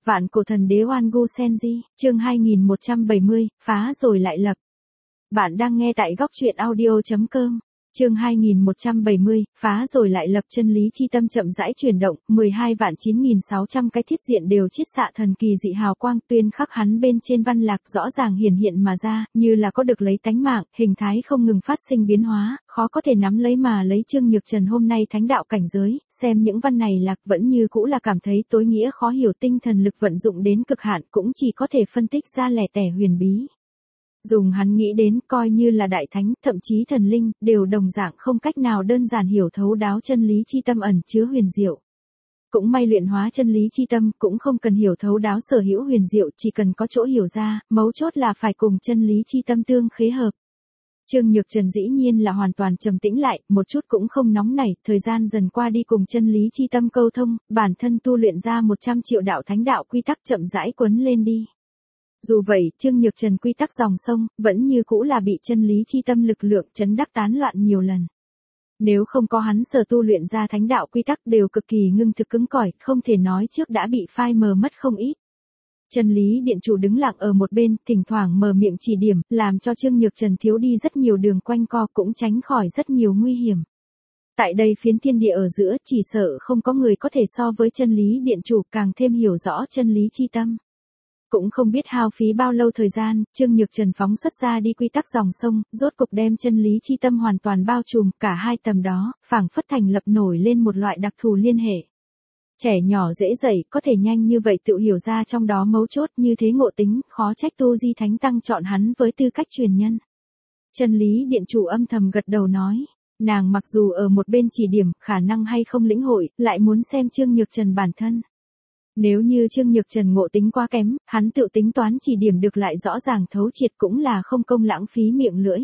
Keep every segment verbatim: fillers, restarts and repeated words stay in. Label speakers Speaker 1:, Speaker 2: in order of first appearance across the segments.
Speaker 1: Vạn cổ thần đế Oan Gu Senji, chương hai nghìn một trăm bảy mươi, phá rồi lại lập. Bạn đang nghe tại góc truyện audio chấm com. Chương hai nghìn một trăm bảy mươi, phá rồi lại lập. Chân lý chi tâm chậm rãi chuyển động, mười hai vạn chín nghìn sáu trăm cái thiết diện đều chiết xạ thần kỳ dị hào quang, tuyên khắc hắn bên trên văn lạc rõ ràng hiển hiện mà ra, như là có được lấy tánh mạng, hình thái không ngừng phát sinh biến hóa, khó có thể nắm lấy mà lấy. Trương Nhược Trần hôm nay thánh đạo cảnh giới, xem những văn này lạc vẫn như cũ là cảm thấy tối nghĩa khó hiểu, tinh thần lực vận dụng đến cực hạn cũng chỉ có thể phân tích ra lẻ tẻ huyền bí. Dùng hắn nghĩ đến, coi như là đại thánh, thậm chí thần linh, đều đồng dạng không cách nào đơn giản hiểu thấu đáo chân lý chi tâm ẩn chứa huyền diệu. Cũng may luyện hóa chân lý chi tâm, cũng không cần hiểu thấu đáo sở hữu huyền diệu, chỉ cần có chỗ hiểu ra, mấu chốt là phải cùng chân lý chi tâm tương khế hợp. Trương Nhược Trần dĩ nhiên là hoàn toàn trầm tĩnh lại, một chút cũng không nóng nảy, thời gian dần qua đi cùng chân lý chi tâm câu thông, bản thân tu luyện ra một trăm triệu đạo thánh đạo quy tắc chậm rãi quấn lên đi. Dù vậy, Trương Nhược Trần quy tắc dòng sông, vẫn như cũ là bị chân lý chi tâm lực lượng chấn đắc tán loạn nhiều lần. Nếu không có hắn sở tu luyện ra thánh đạo quy tắc đều cực kỳ ngưng thực cứng cỏi, không thể nói trước đã bị phai mờ mất không ít. Chân lý điện chủ đứng lặng ở một bên, thỉnh thoảng mở miệng chỉ điểm, làm cho Trương Nhược Trần thiếu đi rất nhiều đường quanh co, cũng tránh khỏi rất nhiều nguy hiểm. Tại đây phiến thiên địa ở giữa, chỉ sợ không có người có thể so với chân lý điện chủ, càng thêm hiểu rõ chân lý chi tâm. Cũng không biết hao phí bao lâu thời gian, Trương Nhược Trần phóng xuất ra đi quy tắc dòng sông, rốt cục đem chân lý chi tâm hoàn toàn bao trùm, cả hai tầm đó, phảng phất thành lập nổi lên một loại đặc thù liên hệ. Trẻ nhỏ dễ dậy, có thể nhanh như vậy tự hiểu ra trong đó mấu chốt, như thế ngộ tính, khó trách Tu Di Thánh Tăng chọn hắn với tư cách truyền nhân. Chân lý điện chủ âm thầm gật đầu nói, nàng mặc dù ở một bên chỉ điểm, khả năng hay không lĩnh hội, lại muốn xem Trương Nhược Trần bản thân. Nếu như Trương Nhược Trần ngộ tính quá kém, hắn tự tính toán chỉ điểm được lại rõ ràng thấu triệt cũng là không công lãng phí miệng lưỡi.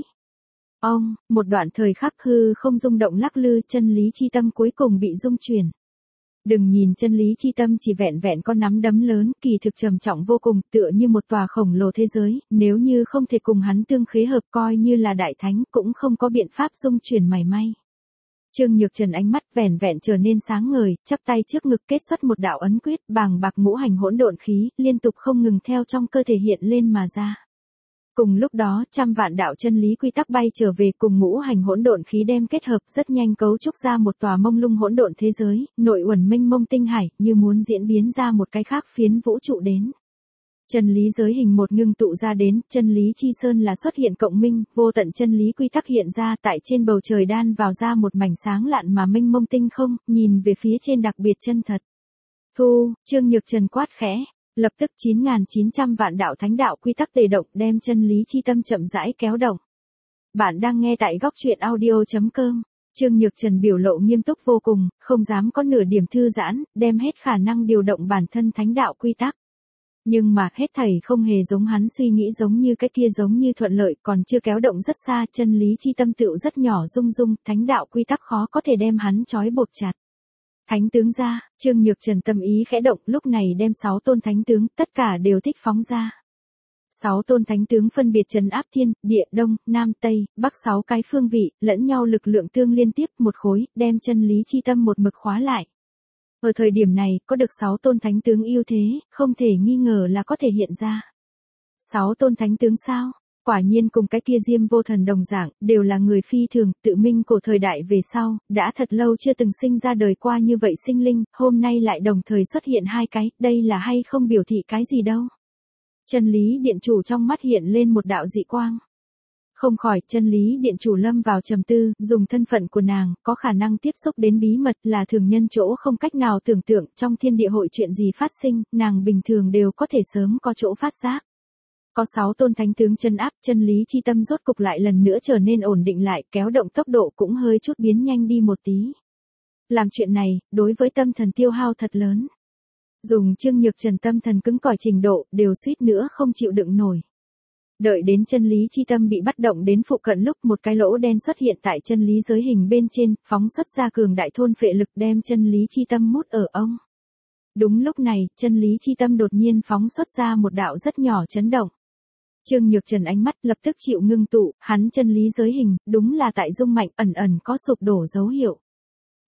Speaker 1: Ông, một đoạn thời khắc hư không rung động lắc lư, chân lý chi tâm cuối cùng bị rung chuyển. Đừng nhìn chân lý chi tâm chỉ vẹn vẹn con nắm đấm lớn, kỳ thực trầm trọng vô cùng, tựa như một tòa khổng lồ thế giới, nếu như không thể cùng hắn tương khế hợp coi như là đại thánh cũng không có biện pháp rung chuyển mảy may. Trương Nhược Trần ánh mắt vẻn vẹn trở nên sáng ngời, chắp tay trước ngực kết xuất một đạo ấn quyết, bàng bạc ngũ hành hỗn độn khí, liên tục không ngừng theo trong cơ thể hiện lên mà ra. Cùng lúc đó, trăm vạn đạo chân lý quy tắc bay trở về cùng ngũ hành hỗn độn khí đem kết hợp, rất nhanh cấu trúc ra một tòa mông lung hỗn độn thế giới, nội uẩn mênh mông tinh hải, như muốn diễn biến ra một cái khác phiến vũ trụ đến. Chân lý giới hình một ngưng tụ ra đến, chân lý chi sơn là xuất hiện cộng minh, vô tận chân lý quy tắc hiện ra, tại trên bầu trời đan vào ra một mảnh sáng lạn mà mênh mông tinh không, nhìn về phía trên đặc biệt chân thật. Thu, Trương Nhược Trần quát khẽ, lập tức chín nghìn chín trăm vạn đạo thánh đạo quy tắc tề động, đem chân lý chi tâm chậm rãi kéo động. Bạn đang nghe tại góc truyện audio chấm com. Trương Nhược Trần biểu lộ nghiêm túc vô cùng, không dám có nửa điểm thư giãn, đem hết khả năng điều động bản thân thánh đạo quy tắc. Nhưng mà hết thảy không hề giống hắn suy nghĩ, giống như cái kia giống như thuận lợi, còn chưa kéo động rất xa, chân lý chi tâm tựu rất nhỏ rung rung, thánh đạo quy tắc khó có thể đem hắn trói buộc chặt. Thánh tướng ra, Trương Nhược Trần tâm ý khẽ động, lúc này đem sáu tôn thánh tướng, tất cả đều thích phóng ra. Sáu tôn thánh tướng phân biệt trấn áp thiên, địa, đông, nam, tây, bắc sáu cái phương vị, lẫn nhau lực lượng tương liên tiếp một khối, đem chân lý chi tâm một mực khóa lại. Ở thời điểm này, có được sáu tôn thánh tướng ưu thế, không thể nghi ngờ là có thể hiện ra. Sáu tôn thánh tướng sao? Quả nhiên cùng cái kia Diêm Vô Thần đồng dạng, đều là người phi thường, tự minh cổ thời đại về sau, đã thật lâu chưa từng sinh ra đời qua như vậy sinh linh, hôm nay lại đồng thời xuất hiện hai cái, đây là hay không biểu thị cái gì đâu. Chân lý điện chủ trong mắt hiện lên một đạo dị quang. Không khỏi, chân lý điện chủ lâm vào trầm tư, dùng thân phận của nàng, có khả năng tiếp xúc đến bí mật là thường nhân chỗ không cách nào tưởng tượng, trong thiên địa hội chuyện gì phát sinh, nàng bình thường đều có thể sớm có chỗ phát giác. Có sáu tôn thánh tướng chân áp, chân lý chi tâm rốt cục lại lần nữa trở nên ổn định lại, kéo động tốc độ cũng hơi chút biến nhanh đi một tí. Làm chuyện này, đối với tâm thần tiêu hao thật lớn. Dùng Trương Nhược Trần tâm thần cứng cỏi trình độ, đều suýt nữa không chịu đựng nổi. Đợi đến chân lý chi tâm bị bắt động đến phụ cận lúc một cái lỗ đen xuất hiện tại chân lý giới hình bên trên, phóng xuất ra cường đại thôn phệ lực đem chân lý chi tâm mút ở ông. Đúng lúc này, chân lý chi tâm đột nhiên phóng xuất ra một đạo rất nhỏ chấn động. Trương Nhược Trần ánh mắt lập tức chịu ngưng tụ, hắn chân lý giới hình, đúng là tại rung mạnh ẩn ẩn có sụp đổ dấu hiệu.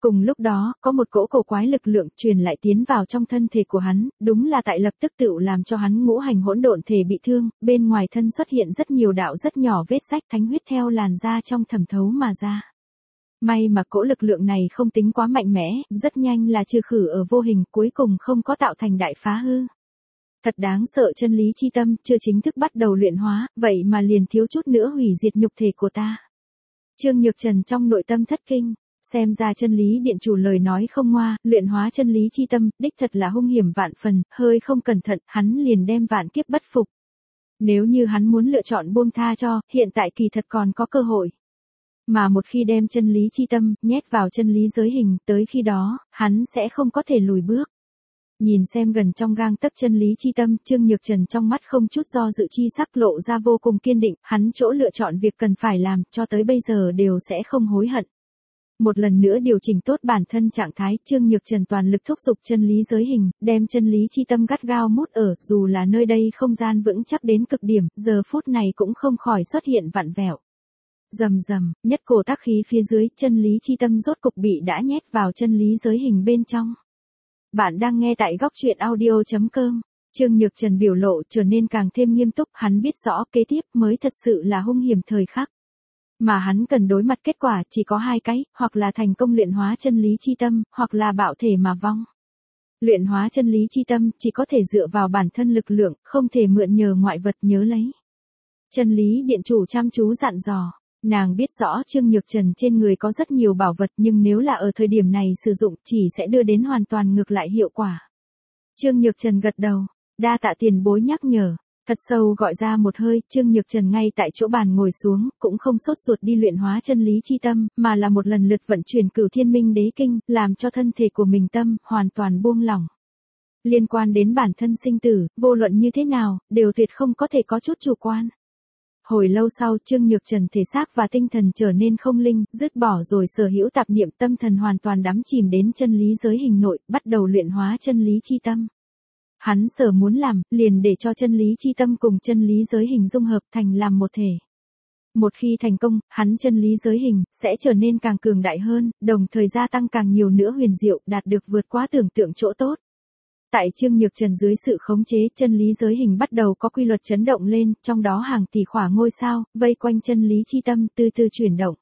Speaker 1: Cùng lúc đó, có một cỗ cổ quái lực lượng truyền lại tiến vào trong thân thể của hắn, đúng là tại lập tức tựu làm cho hắn ngũ hành hỗn độn thể bị thương, bên ngoài thân xuất hiện rất nhiều đạo rất nhỏ vết rách thánh huyết theo làn da trong thẩm thấu mà ra. May mà cỗ lực lượng này không tính quá mạnh mẽ, rất nhanh là trừ khử ở vô hình, cuối cùng không có tạo thành đại phá hư. Thật đáng sợ, chân lý chi tâm chưa chính thức bắt đầu luyện hóa, vậy mà liền thiếu chút nữa hủy diệt nhục thể của ta. Trương Nhược Trần trong nội tâm thất kinh. Xem ra chân lý điện chủ lời nói không ngoa, luyện hóa chân lý chi tâm, đích thật là hung hiểm vạn phần, hơi không cẩn thận, hắn liền đem vạn kiếp bất phục. Nếu như hắn muốn lựa chọn buông tha cho, hiện tại kỳ thật còn có cơ hội. Mà một khi đem chân lý chi tâm, nhét vào chân lý giới hình, tới khi đó, hắn sẽ không có thể lùi bước. Nhìn xem gần trong gang tấc chân lý chi tâm, Trương Nhược Trần trong mắt không chút do dự chi sắc lộ ra vô cùng kiên định, hắn chỗ lựa chọn việc cần phải làm, cho tới bây giờ đều sẽ không hối hận. Một lần nữa điều chỉnh tốt bản thân trạng thái, Trương Nhược Trần toàn lực thúc giục chân lý giới hình, đem chân lý chi tâm gắt gao mút ở, dù là nơi đây không gian vững chắc đến cực điểm, giờ phút này cũng không khỏi xuất hiện vặn vẹo. Rầm rầm, nhất cổ tác khí phía dưới, chân lý chi tâm rốt cục bị đã nhét vào chân lý giới hình bên trong. Bạn đang nghe tại góc truyện audio chấm com. Trương Nhược Trần biểu lộ trở nên càng thêm nghiêm túc, hắn biết rõ kế tiếp mới thật sự là hung hiểm thời khắc. Mà hắn cần đối mặt kết quả chỉ có hai cái, hoặc là thành công luyện hóa chân lý chi tâm, hoặc là bạo thể mà vong. Luyện hóa chân lý chi tâm chỉ có thể dựa vào bản thân lực lượng, không thể mượn nhờ ngoại vật nhớ lấy. Chân lý điện chủ chăm chú dặn dò, nàng biết rõ Trương Nhược Trần trên người có rất nhiều bảo vật nhưng nếu là ở thời điểm này sử dụng chỉ sẽ đưa đến hoàn toàn ngược lại hiệu quả. Trương Nhược Trần gật đầu, đa tạ tiền bối nhắc nhở. Thật sâu gọi ra một hơi, Trương Nhược Trần ngay tại chỗ bàn ngồi xuống, cũng không sốt ruột đi luyện hóa chân lý chi tâm, mà là một lần lượt vận chuyển Cửu Thiên Minh Đế Kinh, làm cho thân thể của mình tâm hoàn toàn buông lỏng. Liên quan đến bản thân sinh tử, vô luận như thế nào, đều tuyệt không có thể có chút chủ quan. Hồi lâu sau, Trương Nhược Trần thể xác và tinh thần trở nên không linh, dứt bỏ rồi sở hữu tạp niệm, tâm thần hoàn toàn đắm chìm đến chân lý giới hình nội, bắt đầu luyện hóa chân lý chi tâm. Hắn sở muốn làm, liền để cho chân lý chi tâm cùng chân lý giới hình dung hợp thành làm một thể. Một khi thành công, hắn chân lý giới hình, sẽ trở nên càng cường đại hơn, đồng thời gia tăng càng nhiều nữa huyền diệu, đạt được vượt quá tưởng tượng chỗ tốt. Tại Trương Nhược Trần dưới sự khống chế, chân lý giới hình bắt đầu có quy luật chấn động lên, trong đó hàng tỷ khỏa ngôi sao, vây quanh chân lý chi tâm, từ từ chuyển động.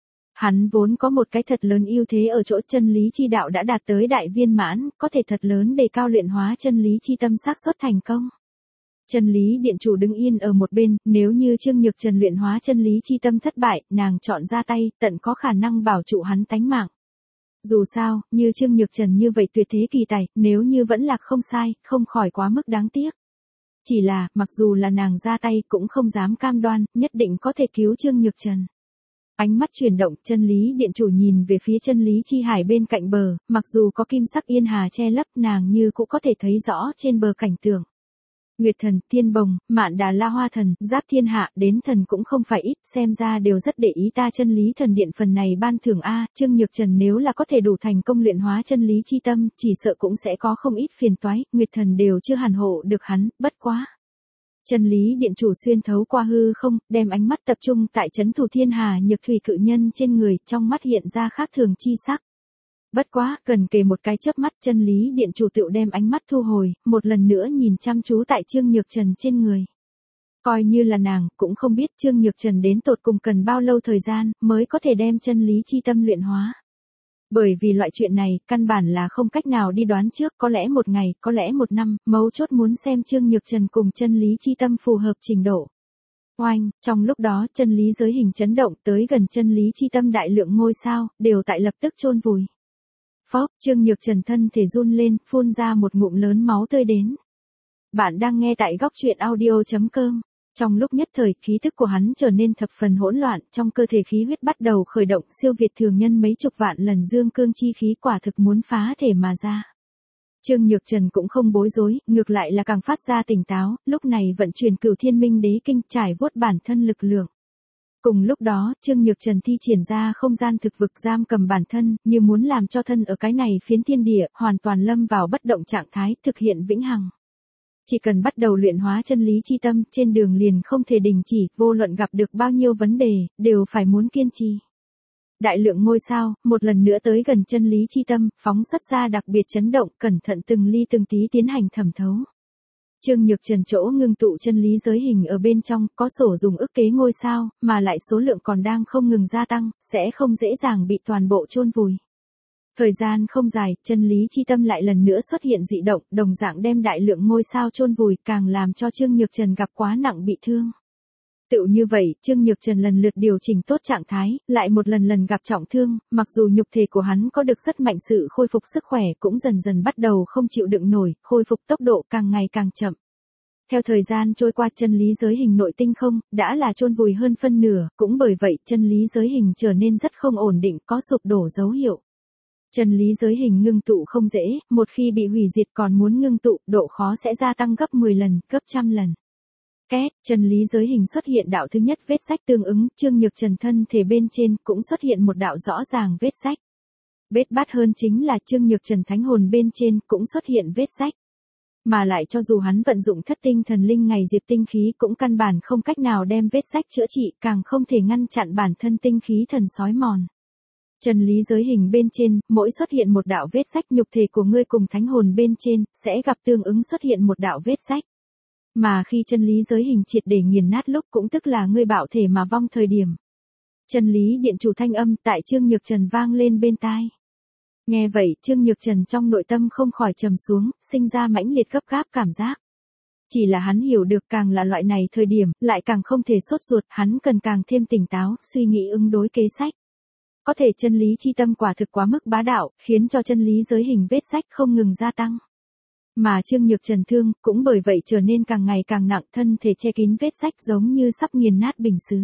Speaker 1: Hắn vốn có một cái thật lớn ưu thế ở chỗ chân lý chi đạo đã đạt tới đại viên mãn, có thể thật lớn đề cao luyện hóa chân lý chi tâm xác suất thành công. Chân lý điện chủ đứng yên ở một bên, nếu như Trương Nhược Trần luyện hóa chân lý chi tâm thất bại, nàng chọn ra tay, tận có khả năng bảo trụ hắn tánh mạng. Dù sao, như Trương Nhược Trần như vậy tuyệt thế kỳ tài, nếu như vẫn lạc không sai, không khỏi quá mức đáng tiếc. Chỉ là, mặc dù là nàng ra tay cũng không dám cam đoan, nhất định có thể cứu Trương Nhược Trần. Ánh mắt chuyển động, chân lý điện chủ nhìn về phía chân lý chi hải bên cạnh bờ, mặc dù có kim sắc yên hà che lấp, nàng như cũng có thể thấy rõ trên bờ cảnh tượng. Nguyệt thần, Thiên Bồng, Mạn Đà La Hoa thần, Giáp Thiên Hạ, đến thần cũng không phải ít, xem ra đều rất để ý ta chân lý thần điện phần này ban thưởng a, Trương Nhược Trần nếu là có thể đủ thành công luyện hóa chân lý chi tâm, chỉ sợ cũng sẽ có không ít phiền toái, Nguyệt thần đều chưa hàn hộ được hắn, bất quá. Chân lý điện chủ xuyên thấu qua hư không, đem ánh mắt tập trung tại trấn thủ thiên hà nhược thủy cự nhân trên người, trong mắt hiện ra khác thường chi sắc. Bất quá, gần kề một cái chớp mắt, chân lý điện chủ tựu đem ánh mắt thu hồi, một lần nữa nhìn chăm chú tại Trương Nhược Trần trên người. Coi như là nàng, cũng không biết Trương Nhược Trần đến tột cùng cần bao lâu thời gian, mới có thể đem chân lý chi tâm luyện hóa. Bởi vì loại chuyện này, căn bản là không cách nào đi đoán trước, có lẽ một ngày, có lẽ một năm, mấu chốt muốn xem Trương Nhược Trần cùng chân lý chi tâm phù hợp trình độ. Oanh, trong lúc đó, chân lý giới hình chấn động tới gần chân lý chi tâm đại lượng ngôi sao, đều tại lập tức chôn vùi. Phốc, Trương Nhược Trần thân thể run lên, phun ra một ngụm lớn máu tươi đến. Bạn đang nghe tại góc truyện audio chấm com. Trong lúc nhất thời, khí thức của hắn trở nên thập phần hỗn loạn, trong cơ thể khí huyết bắt đầu khởi động, siêu việt thường nhân mấy chục vạn lần dương cương chi khí, quả thực muốn phá thể mà ra. Trương Nhược Trần cũng không bối rối, ngược lại là càng phát ra tỉnh táo, lúc này vận chuyển Cửu Thiên Minh Đế Kinh, trải vuốt bản thân lực lượng. Cùng lúc đó, Trương Nhược Trần thi triển ra không gian thực vực giam cầm bản thân, như muốn làm cho thân ở cái này phiến thiên địa, hoàn toàn lâm vào bất động trạng thái, thực hiện vĩnh hằng. Chỉ cần bắt đầu luyện hóa chân lý chi tâm, trên đường liền không thể đình chỉ, vô luận gặp được bao nhiêu vấn đề, đều phải muốn kiên trì. Đại lượng ngôi sao, một lần nữa tới gần chân lý chi tâm, phóng xuất ra đặc biệt chấn động, cẩn thận từng ly từng tí tiến hành thẩm thấu. Trương Nhược Trần chỗ ngưng tụ chân lý giới hình ở bên trong, có sổ dùng ức kế ngôi sao, mà lại số lượng còn đang không ngừng gia tăng, sẽ không dễ dàng bị toàn bộ chôn vùi. Thời gian không dài, chân lý chi tâm lại lần nữa xuất hiện dị động, đồng dạng đem đại lượng ngôi sao chôn vùi, càng làm cho Trương Nhược Trần gặp quá nặng bị thương. Tựu như vậy, Trương Nhược Trần lần lượt điều chỉnh tốt trạng thái, lại một lần lần gặp trọng thương, mặc dù nhục thể của hắn có được rất mạnh sự khôi phục sức khỏe cũng dần dần bắt đầu không chịu đựng nổi, khôi phục tốc độ càng ngày càng chậm. Theo thời gian trôi qua chân lý giới hình nội tinh không, đã là chôn vùi hơn phân nửa, cũng bởi vậy chân lý giới hình trở nên rất không ổn định, có sụp đổ dấu hiệu. Chân lý giới hình ngưng tụ không dễ, một khi bị hủy diệt còn muốn ngưng tụ, độ khó sẽ gia tăng gấp mười lần, gấp trăm lần. Két, chân lý giới hình xuất hiện đạo thứ nhất vết rách tương ứng, Trương Nhược Trần thân thể bên trên cũng xuất hiện một đạo rõ ràng vết rách. Bết bát hơn chính là Trương Nhược Trần thánh hồn bên trên cũng xuất hiện vết rách. Mà lại cho dù hắn vận dụng thất tinh thần linh ngày diệp tinh khí cũng căn bản không cách nào đem vết rách chữa trị, càng không thể ngăn chặn bản thân tinh khí thần sói mòn. Chân lý giới hình bên trên, mỗi xuất hiện một đạo vết rách nhục thể của ngươi cùng thánh hồn bên trên, sẽ gặp tương ứng xuất hiện một đạo vết rách. Mà khi chân lý giới hình triệt để nghiền nát lúc cũng tức là ngươi bạo thể mà vong thời điểm. Chân lý điện chủ thanh âm tại Trương Nhược Trần vang lên bên tai. Nghe vậy, Trương Nhược Trần trong nội tâm không khỏi trầm xuống, sinh ra mãnh liệt gấp gáp cảm giác. Chỉ là hắn hiểu được càng là loại này thời điểm, lại càng không thể sốt ruột, hắn cần càng thêm tỉnh táo, suy nghĩ ứng đối kế sách. Có thể chân lý chi tâm quả thực quá mức bá đạo, khiến cho chân lý giới hình vết rách không ngừng gia tăng. Mà Trương Nhược Trần thương, cũng bởi vậy trở nên càng ngày càng nặng, thân thể che kín vết rách giống như sắp nghiền nát bình sứ.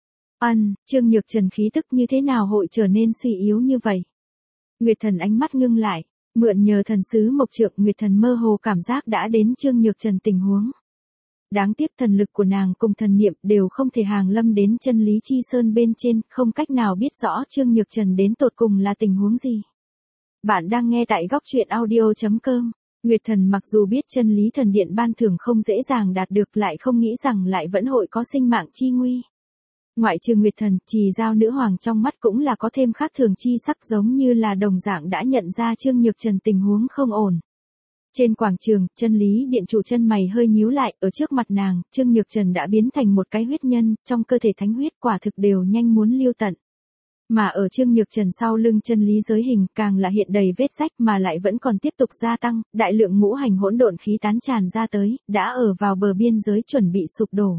Speaker 1: Ân, Trương Nhược Trần khí tức như thế nào hội trở nên suy yếu như vậy? Nguyệt Thần ánh mắt ngưng lại, mượn nhờ thần sứ mộc trượng, Nguyệt Thần mơ hồ cảm giác đã đến Trương Nhược Trần tình huống. Đáng tiếc thần lực của nàng cùng thần niệm đều không thể hàng lâm đến chân lý chi sơn bên trên, không cách nào biết rõ Trương Nhược Trần đến tột cùng là tình huống gì. Bạn đang nghe tại góc truyện audio chấm com. Nguyệt Thần mặc dù biết chân lý thần điện ban thưởng không dễ dàng đạt được, lại không nghĩ rằng lại vẫn hội có sinh mạng chi nguy. Ngoại trừ Nguyệt Thần, Trì Giao nữ hoàng trong mắt cũng là có thêm khác thường chi sắc, giống như là đồng dạng đã nhận ra Trương Nhược Trần tình huống không ổn. Trên quảng trường, chân lý điện chủ chân mày hơi nhíu lại, ở trước mặt nàng, Trương Nhược Trần đã biến thành một cái huyết nhân, trong cơ thể thánh huyết quả thực đều nhanh muốn lưu tận. Mà ở Trương Nhược Trần sau lưng chân lý giới hình càng là hiện đầy vết rách mà lại vẫn còn tiếp tục gia tăng, đại lượng ngũ hành hỗn độn khí tán tràn ra tới, đã ở vào bờ biên giới chuẩn bị sụp đổ.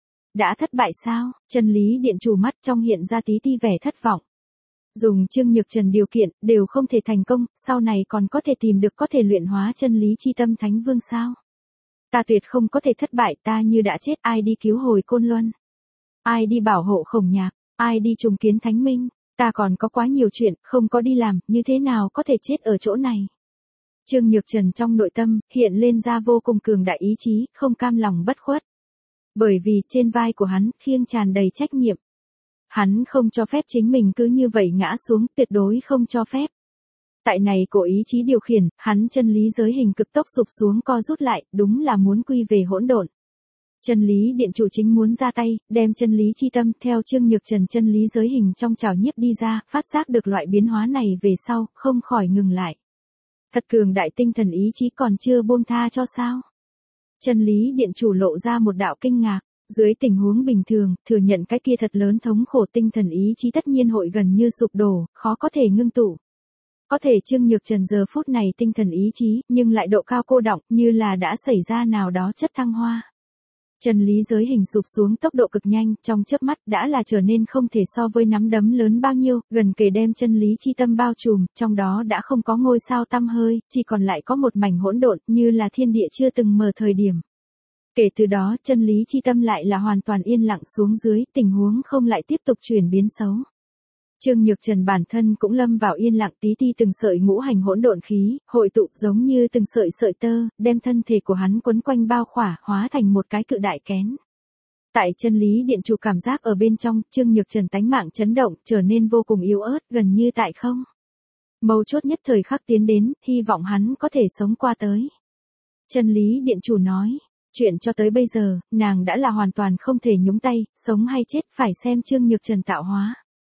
Speaker 1: Đã thất bại sao? Chân lý điện chủ mắt trong hiện ra tí ti vẻ thất vọng. Dùng Trương Nhược Trần điều kiện, đều không thể thành công, sau này còn có thể tìm được có thể luyện hóa chân lý chi tâm thánh vương sao? Ta tuyệt không có thể thất bại, ta như đã chết, ai đi cứu hồi Côn Luân? Ai đi bảo hộ Khổng Nhạc? Ai đi trùng kiến Thánh Minh? Ta còn có quá nhiều chuyện, không có đi làm, như thế nào có thể chết ở chỗ này? Trương Nhược Trần trong nội tâm, hiện lên ra vô cùng cường đại ý chí, không cam lòng bất khuất. Bởi vì, trên vai của hắn, khiêng tràn đầy trách nhiệm. Hắn không cho phép chính mình cứ như vậy ngã xuống, tuyệt đối không cho phép. Tại này cổ ý chí điều khiển, hắn chân lý giới hình cực tốc sụp xuống co rút lại, đúng là muốn quy về hỗn độn. Chân lý điện chủ chính muốn ra tay, đem chân lý chi tâm theo Trương Nhược Trần chân lý giới hình trong trảo nhiếp đi ra, phát giác được loại biến hóa này về sau, không khỏi ngừng lại. Thật cường đại tinh thần ý chí còn chưa buông tha cho sao? Chân lý điện chủ lộ ra một đạo kinh ngạc. Dưới tình huống bình thường, thừa nhận cái kia thật lớn thống khổ tinh thần ý chí tất nhiên hội gần như sụp đổ, khó có thể ngưng tụ. Có thể Trương Nhược Trần giờ phút này tinh thần ý chí, nhưng lại độ cao cô đọng, như là đã xảy ra nào đó chất thăng hoa. Chân lý giới hình sụp xuống tốc độ cực nhanh, trong chớp mắt đã là trở nên không thể so với nắm đấm lớn bao nhiêu, gần kề đem chân lý chi tâm bao trùm, trong đó đã không có ngôi sao tăm hơi, chỉ còn lại có một mảnh hỗn độn, như là thiên địa chưa từng mở thời điểm. Kể từ đó, chân lý chi tâm lại là hoàn toàn yên lặng xuống dưới, tình huống không lại tiếp tục chuyển biến xấu. Trương Nhược Trần bản thân cũng lâm vào yên lặng, tí ti từng sợi ngũ hành hỗn độn khí, hội tụ giống như từng sợi sợi tơ, đem thân thể của hắn quấn quanh bao khỏa, hóa thành một cái cự đại kén. Tại chân lý điện chủ cảm giác ở bên trong, Trương Nhược Trần tánh mạng chấn động, trở nên vô cùng yếu ớt, gần như tại không. Mấu chốt nhất thời khắc tiến đến, hy vọng hắn có thể sống qua tới. Chân lý điện chủ nói. Chuyện cho tới bây giờ, nàng đã là hoàn toàn không thể nhúng tay, sống hay chết phải xem Trương Nhược Trần tạo hóa.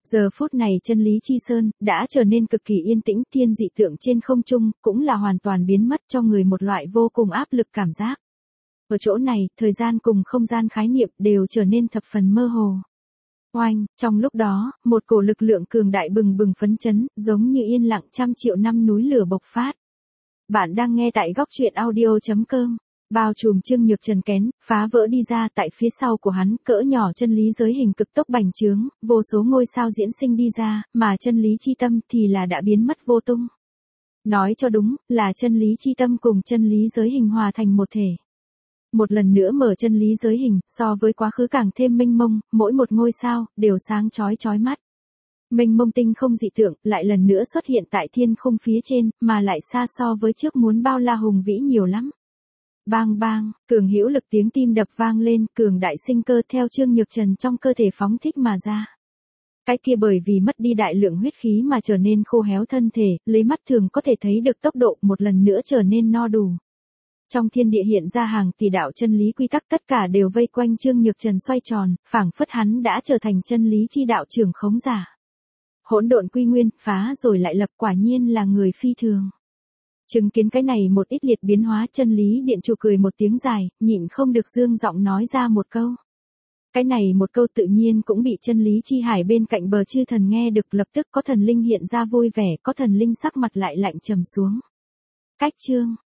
Speaker 1: Giờ phút này chân lý chi sơn, đã trở nên cực kỳ yên tĩnh, thiên dị tượng trên không trung, cũng là hoàn toàn biến mất cho người một loại vô cùng áp lực cảm giác. Ở chỗ này, thời gian cùng không gian khái niệm đều trở nên thập phần mơ hồ. Oanh, trong lúc đó, một cổ lực lượng cường đại bừng bừng phấn chấn, giống như yên lặng trăm triệu năm núi lửa bộc phát. Bạn đang nghe tại góc truyện audio chấm com. Bao trùm Trương Nhược Trần kén, phá vỡ đi ra tại phía sau của hắn, cỡ nhỏ chân lý giới hình cực tốc bành trướng, vô số ngôi sao diễn sinh đi ra, mà chân lý chi tâm thì là đã biến mất vô tung. Nói cho đúng, là chân lý chi tâm cùng chân lý giới hình hòa thành một thể. Một lần nữa mở chân lý giới hình, so với quá khứ càng thêm mênh mông, mỗi một ngôi sao, đều sáng chói chói mắt. Mênh mông tinh không dị tượng, lại lần nữa xuất hiện tại thiên khung phía trên, mà lại xa so với trước muốn bao la hùng vĩ nhiều lắm. Bang bang, cường hữu lực tiếng tim đập vang lên, cường đại sinh cơ theo Trương Nhược Trần trong cơ thể phóng thích mà ra. Cái kia bởi vì mất đi đại lượng huyết khí mà trở nên khô héo thân thể, lấy mắt thường có thể thấy được tốc độ một lần nữa trở nên no đủ. Trong thiên địa hiện ra hàng tỷ đạo chân lý quy tắc, tất cả đều vây quanh Trương Nhược Trần xoay tròn, phảng phất hắn đã trở thành chân lý chi đạo trưởng khống giả. Hỗn độn quy nguyên, phá rồi lại lập, quả nhiên là người phi thường. Chứng kiến cái này một ít liệt biến hóa, chân lý điện chủ cười một tiếng dài, nhịn không được dương giọng nói ra một câu. Cái này một câu tự nhiên cũng bị chân lý chi hải bên cạnh bờ chư thần nghe được, lập tức có thần linh hiện ra vui vẻ, có thần linh sắc mặt lại lạnh trầm xuống. Cách chương,